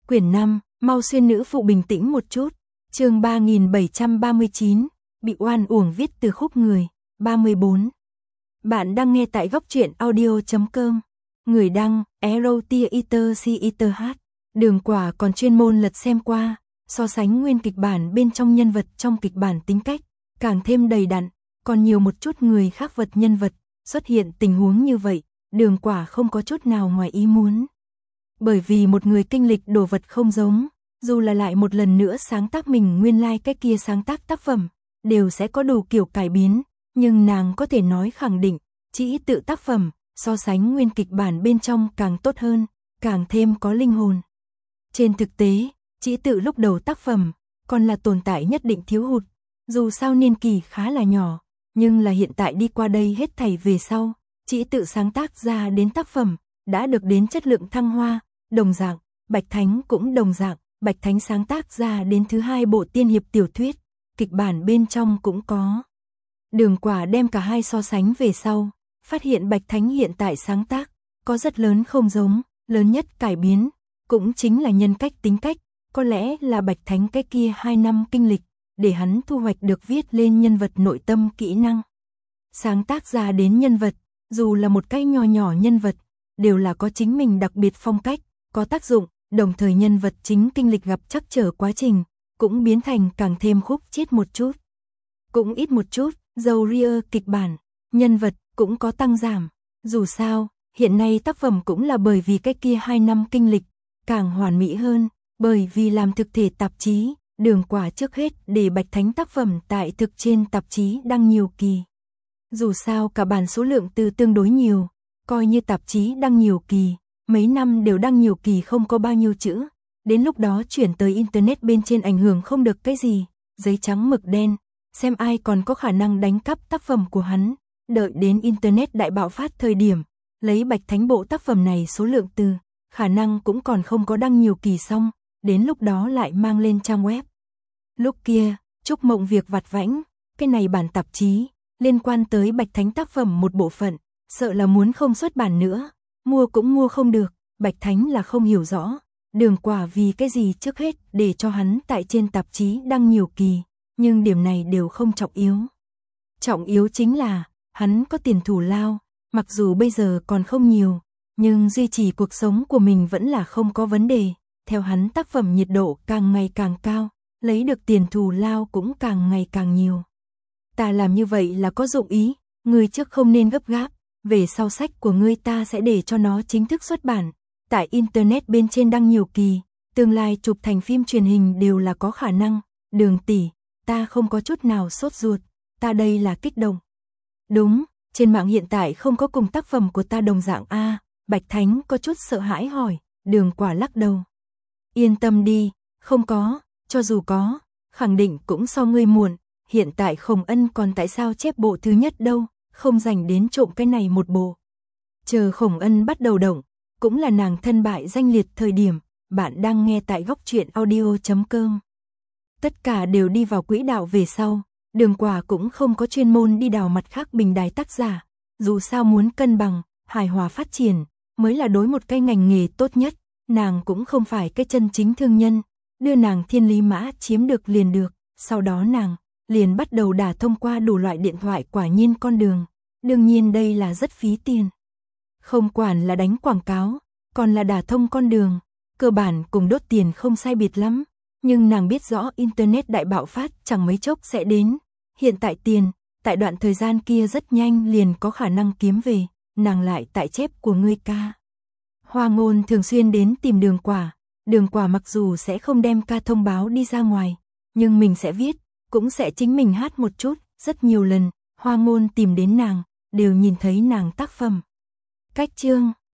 Quyển 5, mau xuyên nữ phụ bình tĩnh một chút. Chương 3739, bị oan uổng viết từ khúc người, 34. Bạn đang nghe tại góc truyện audio.com. Người đăng, Erotiaiter. Đường Quả còn chuyên môn lật xem qua, so sánh nguyên kịch bản bên trong nhân vật trong kịch bản tính cách, càng thêm đầy đặn, còn nhiều một chút người khác vật nhân vật, xuất hiện tình huống như vậy, Đường Quả không có chút nào ngoài ý muốn. Bởi vì một người kinh lịch đồ vật không giống, dù là lại một lần nữa sáng tác mình nguyên lai cái kia sáng tác tác phẩm, đều sẽ có đủ kiểu cải biến, nhưng nàng có thể nói khẳng định, chỉ tự tác phẩm, so sánh nguyên kịch bản bên trong càng tốt hơn, càng thêm có linh hồn. Trên thực tế, chỉ tự lúc đầu tác phẩm, còn là tồn tại nhất định thiếu hụt, dù sao niên kỳ khá là nhỏ, nhưng là hiện tại đi qua đây hết thảy về sau, chỉ tự sáng tác ra đến tác phẩm, đã được đến chất lượng thăng hoa, đồng dạng, Bạch Thánh cũng đồng dạng, Bạch Thánh sáng tác ra đến thứ 2 bộ tiên hiệp tiểu thuyết, kịch bản bên trong cũng có. Đường Quả đem cả hai so sánh về sau, phát hiện Bạch Thánh hiện tại sáng tác, có rất lớn không giống, lớn nhất cải biến, cũng chính là nhân cách tính cách, có lẽ là Bạch Thánh cái kia 2 năm kinh lịch, để hắn thu hoạch được viết lên nhân vật nội tâm kỹ năng. Sáng tác ra đến nhân vật, dù là một cái nho nhỏ nhân vật, đều là có chính mình đặc biệt phong cách, có tác dụng, đồng thời nhân vật chính kinh lịch gặp trắc trở quá trình, cũng biến thành càng thêm khúc chiết một chút. Cũng ít một chút, dầu ria kịch bản, nhân vật cũng có tăng giảm, dù sao, hiện nay tác phẩm cũng là bởi vì cái kia 2 năm kinh lịch, càng hoàn mỹ hơn, bởi vì làm thực thể tạp chí, Đường Quả trước hết để Bạch Thánh tác phẩm tại thực trên tạp chí đăng nhiều kỳ. Dù sao cả bản số lượng từ tương đối nhiều, coi như tạp chí đăng nhiều kỳ, mấy năm đều đăng nhiều kỳ không có bao nhiêu chữ, đến lúc đó chuyển tới internet bên trên ảnh hưởng không được cái gì, giấy trắng mực đen, xem ai còn có khả năng đánh cắp tác phẩm của hắn, đợi đến internet đại bạo phát thời điểm, lấy Bạch Thánh bộ tác phẩm này số lượng từ, khả năng cũng còn không có đăng nhiều kỳ xong, đến lúc đó lại mang lên trang web. Lúc kia, Trúc Mộng việc vặt vãnh, cái này bản tạp chí, liên quan tới Bạch Thánh tác phẩm một bộ phận, sợ là muốn không xuất bản nữa, mua cũng mua không được, Bạch Thánh là không hiểu rõ, Đường Quả vì cái gì trước hết để cho hắn tại trên tạp chí đăng nhiều kỳ, nhưng điểm này đều không trọng yếu. Trọng yếu chính là, hắn có tiền thù lao, mặc dù bây giờ còn không nhiều, nhưng duy trì cuộc sống của mình vẫn là không có vấn đề, theo hắn tác phẩm nhiệt độ càng ngày càng cao, lấy được tiền thù lao cũng càng ngày càng nhiều. Ta làm như vậy là có dụng ý, ngươi trước không nên gấp gáp, về sau sách của ngươi ta sẽ để cho nó chính thức xuất bản, tại internet bên trên đăng nhiều kỳ, tương lai chụp thành phim truyền hình đều là có khả năng, Đường tỷ, ta không có chút nào sốt ruột, ta đây là kích động. Đúng, trên mạng hiện tại không có cùng tác phẩm của ta đồng dạng a. Bạch Thánh có chút sợ hãi hỏi, Đường Quả lắc đầu. Yên tâm đi, không có, cho dù có, khẳng định cũng so ngươi muộn, hiện tại Khổng Ân còn tại sao chép bộ thứ nhất đâu, không dành đến trộm cái này một bộ. Chờ Khổng Ân bắt đầu động, cũng là nàng thân bại danh liệt thời điểm, bạn đang nghe tại góc truyện audio.com. Tất cả đều đi vào quỹ đạo về sau, Đường Quả cũng không có chuyên môn đi đào mặt khác bình đài tác giả, dù sao muốn cân bằng, hài hòa phát triển, mới là đối một cái ngành nghề tốt nhất, nàng cũng không phải cái chân chính thương nhân, đưa nàng thiên lý mã chiếm được liền được, sau đó nàng liền bắt đầu đả thông qua đủ loại điện thoại quả nhiên con đường, đương nhiên đây là rất phí tiền. Không quản là đánh quảng cáo, còn là đả thông con đường, cơ bản cùng đốt tiền không sai biệt lắm, nhưng nàng biết rõ internet đại bạo phát chẳng mấy chốc sẽ đến, hiện tại tiền, tại đoạn thời gian kia rất nhanh liền có khả năng kiếm về, nàng lại tại chép của ngươi ca. Hoa Ngôn thường xuyên đến tìm Đường Quả mặc dù sẽ không đem ca thông báo đi ra ngoài, nhưng mình sẽ viết, cũng sẽ chính mình hát một chút, rất nhiều lần, Hoa Ngôn tìm đến nàng, đều nhìn thấy nàng tác phẩm. Cách chương